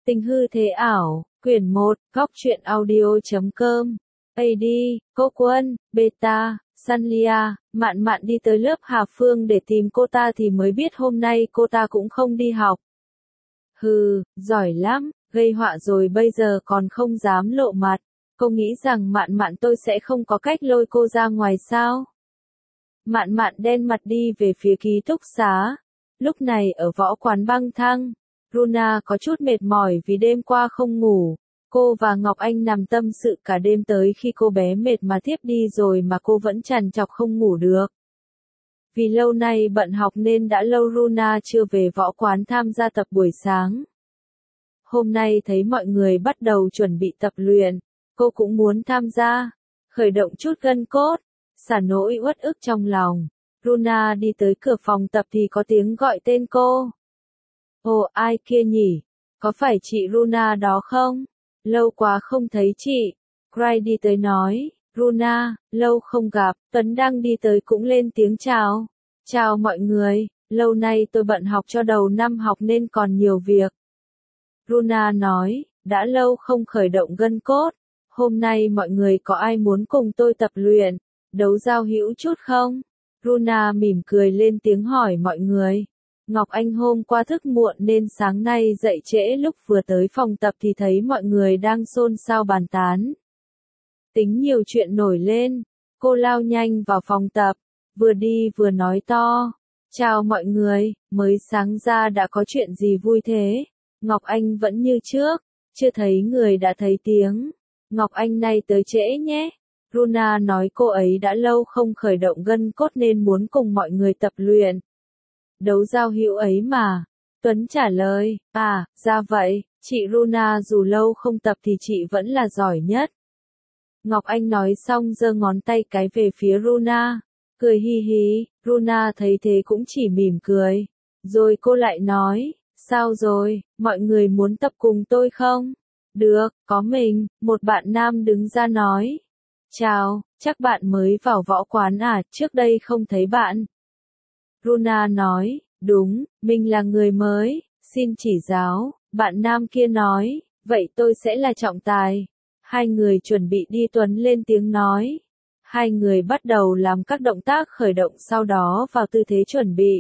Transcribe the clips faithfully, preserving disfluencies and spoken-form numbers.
Tình hư thế ảo, quyển một, góc truyện audio.com. a đê, Cô Quân, Beta, Sanlia, Mạn Mạn đi tới lớp Hà Phương để tìm cô ta thì mới biết hôm nay cô ta cũng không đi học. Hừ, giỏi lắm, gây họa rồi bây giờ còn không dám lộ mặt. Cô nghĩ rằng Mạn Mạn tôi sẽ không có cách lôi cô ra ngoài sao? Mạn Mạn đen mặt đi về phía ký túc xá. Lúc này ở võ quán băng thăng, Runa có chút mệt mỏi vì đêm qua không ngủ. Cô và Ngọc Anh nằm tâm sự cả đêm tới khi cô bé mệt mà thiếp đi rồi mà cô vẫn trằn trọc không ngủ được. Vì lâu nay bận học nên đã lâu Runa chưa về võ quán tham gia tập buổi sáng. Hôm nay thấy mọi người bắt đầu chuẩn bị tập luyện, cô cũng muốn tham gia, khởi động chút gân cốt, xả nỗi uất ức trong lòng. Runa đi tới cửa phòng tập thì có tiếng gọi tên cô. Ồ, ai kia nhỉ? Có phải chị Runa đó không? Lâu quá không thấy chị. Cry đi tới nói, Runa, lâu không gặp. Tuấn đang đi tới cũng lên tiếng chào. Chào mọi người, lâu nay tôi bận học cho đầu năm học nên còn nhiều việc. Runa nói, đã lâu không khởi động gân cốt. Hôm nay mọi người có ai muốn cùng tôi tập luyện, đấu giao hữu chút không? Runa mỉm cười lên tiếng hỏi mọi người. Ngọc Anh hôm qua thức muộn nên sáng nay dậy trễ, lúc vừa tới phòng tập thì thấy mọi người đang xôn xao bàn tán. Tính nhiều chuyện nổi lên, cô lao nhanh vào phòng tập, vừa đi vừa nói to. Chào mọi người, mới sáng ra đã có chuyện gì vui thế? Ngọc Anh vẫn như trước, chưa thấy người đã thấy tiếng. Ngọc Anh nay tới trễ nhé. Runa nói cô ấy đã lâu không khởi động gân cốt nên muốn cùng mọi người tập luyện. Đấu giao hữu ấy mà. Tuấn trả lời, à, ra vậy, chị Runa dù lâu không tập thì chị vẫn là giỏi nhất. Ngọc Anh nói xong giơ ngón tay cái về phía Runa, cười hi hi. Runa thấy thế cũng chỉ mỉm cười. Rồi cô lại nói, sao rồi, mọi người muốn tập cùng tôi không? Được, có mình, một bạn nam đứng ra nói. Chào, chắc bạn mới vào võ quán à, trước đây không thấy bạn. Runa nói, đúng, mình là người mới, xin chỉ giáo. Bạn nam kia nói, vậy tôi sẽ là trọng tài. Hai người chuẩn bị đi. Tuấn lên tiếng nói. Hai người bắt đầu làm các động tác khởi động, sau đó vào tư thế chuẩn bị.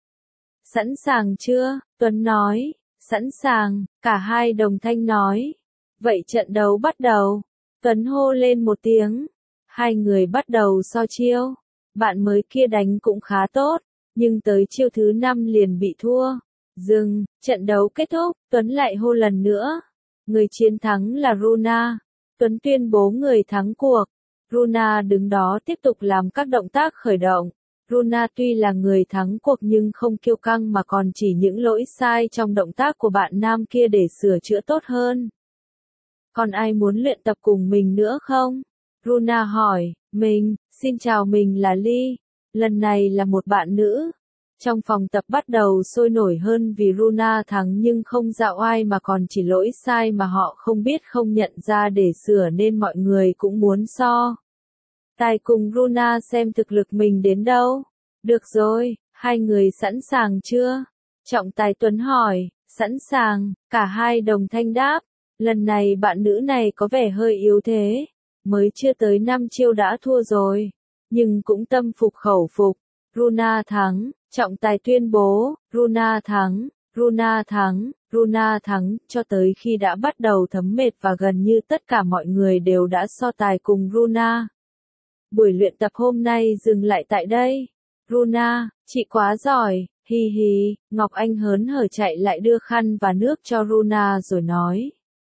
Sẵn sàng chưa? Tuấn nói, sẵn sàng. Cả hai đồng thanh nói. Vậy trận đấu bắt đầu. Tuấn hô lên một tiếng. Hai người bắt đầu so chiêu. Bạn mới kia đánh cũng khá tốt, nhưng tới chiêu thứ năm liền bị thua. Dừng, trận đấu kết thúc, Tuấn lại hô lần nữa. Người chiến thắng là Runa. Tuấn tuyên bố người thắng cuộc. Runa đứng đó tiếp tục làm các động tác khởi động. Runa tuy là người thắng cuộc nhưng không kiêu căng mà còn chỉ những lỗi sai trong động tác của bạn nam kia để sửa chữa tốt hơn. Còn ai muốn luyện tập cùng mình nữa không? Runa hỏi. Mình, xin chào, mình là Ly. Lần này là một bạn nữ. Trong phòng tập bắt đầu sôi nổi hơn vì Runa thắng nhưng không dạo ai mà còn chỉ lỗi sai mà họ không biết không nhận ra để sửa nên mọi người cũng muốn so. Tài cùng Runa xem thực lực mình đến đâu. Được rồi, hai người sẵn sàng chưa? Trọng tài Tuấn hỏi. Sẵn sàng, cả hai đồng thanh đáp. Lần này bạn nữ này có vẻ hơi yếu thế. Mới chưa tới năm chiêu đã thua rồi. Nhưng cũng tâm phục khẩu phục. Runa thắng, trọng tài tuyên bố, Runa thắng, Runa thắng, Runa thắng, cho tới khi đã bắt đầu thấm mệt và gần như tất cả mọi người đều đã so tài cùng Runa. Buổi luyện tập hôm nay dừng lại tại đây. Runa, chị quá giỏi, hi hi. Ngọc Anh hớn hở chạy lại đưa khăn và nước cho Runa rồi nói.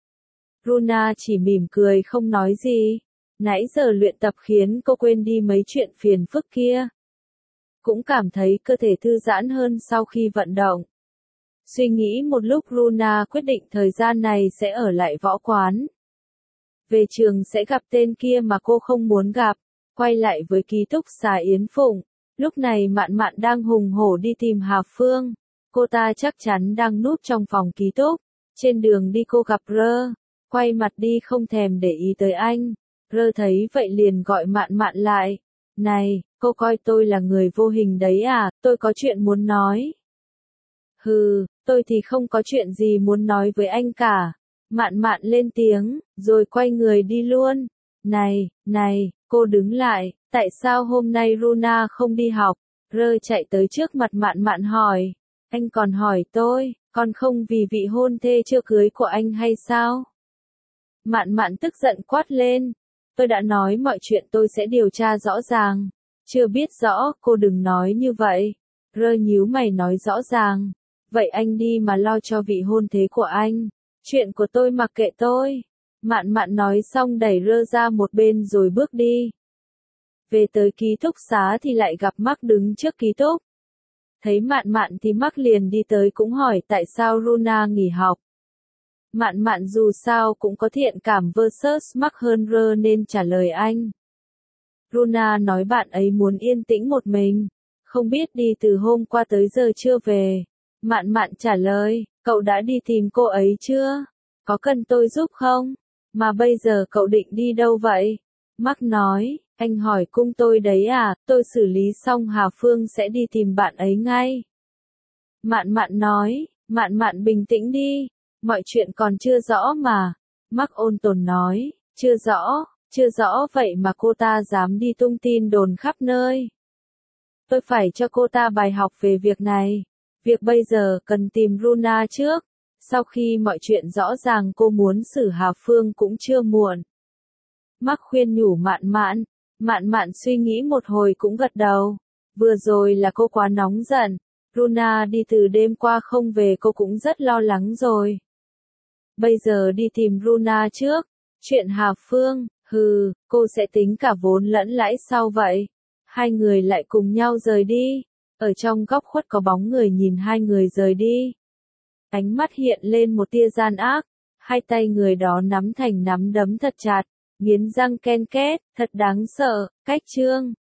Runa chỉ mỉm cười không nói gì. Nãy giờ luyện tập khiến cô quên đi mấy chuyện phiền phức kia. Cũng cảm thấy cơ thể thư giãn hơn sau khi vận động. Suy nghĩ một lúc Runa quyết định thời gian này sẽ ở lại võ quán. Về trường sẽ gặp tên kia mà cô không muốn gặp. Quay lại với ký túc xá Yến Phụng. Lúc này Mạn Mạn đang hùng hổ đi tìm Hà Phương. Cô ta chắc chắn đang núp trong phòng ký túc. Trên đường đi cô gặp Rơ. Quay mặt đi không thèm để ý tới anh. Rơ thấy vậy liền gọi Mạn Mạn lại. Này, cô coi tôi là người vô hình đấy à, tôi có chuyện muốn nói. Hừ, Tôi thì không có chuyện gì muốn nói với anh cả. Mạn Mạn lên tiếng, rồi quay người đi luôn. Này, này, cô đứng lại, tại sao hôm nay Runa không đi học? Rơ chạy tới trước mặt Mạn Mạn hỏi. Anh còn hỏi tôi, còn không vì vị hôn thê chưa cưới của anh hay sao? Mạn Mạn tức giận quát lên. Tôi đã nói mọi chuyện tôi sẽ điều tra rõ ràng. Chưa biết rõ, cô đừng nói như vậy. Rơ nhíu mày nói rõ ràng. Vậy anh đi mà lo cho vị hôn thê của anh. Chuyện của tôi mặc kệ tôi. Mạn Mạn nói xong đẩy Rơ ra một bên rồi bước đi. Về tới ký túc xá thì lại gặp Mark đứng trước ký túc. Thấy Mạn Mạn thì Mark liền đi tới cũng hỏi tại sao Runa nghỉ học. Mạn Mạn dù sao cũng có thiện cảm versus Mark hơn Rơ nên trả lời anh. Runa nói bạn ấy muốn yên tĩnh một mình. Không biết đi từ hôm qua tới giờ chưa về. Mạn Mạn trả lời, cậu đã đi tìm cô ấy chưa? Có cần tôi giúp không? Mà bây giờ cậu định đi đâu vậy? Mark nói, anh hỏi cung tôi đấy à, tôi xử lý xong Hà Phương sẽ đi tìm bạn ấy ngay. Mạn Mạn nói, Mạn Mạn bình tĩnh đi, mọi chuyện còn chưa rõ mà. Mark ôn tồn nói, chưa rõ, chưa rõ vậy mà cô ta dám đi tung tin đồn khắp nơi. Tôi phải cho cô ta bài học về việc này. Việc bây giờ cần tìm Runa trước. Sau khi mọi chuyện rõ ràng cô muốn xử Hà Phương cũng chưa muộn. Mark khuyên nhủ Mạn Mạn. Mạn Mạn suy nghĩ một hồi cũng gật đầu. Vừa rồi là cô quá nóng giận. Runa đi từ đêm qua không về cô cũng rất lo lắng rồi. Bây giờ đi tìm Runa trước. Chuyện Hà Phương, hừ, cô sẽ tính cả vốn lẫn lãi sau vậy. Hai người lại cùng nhau rời đi. Ở trong góc khuất có bóng người nhìn hai người rời đi. Ánh mắt hiện lên một tia gian ác. Hai tay người đó nắm thành nắm đấm thật chặt. Nghiến răng ken két, thật đáng sợ. Cách chương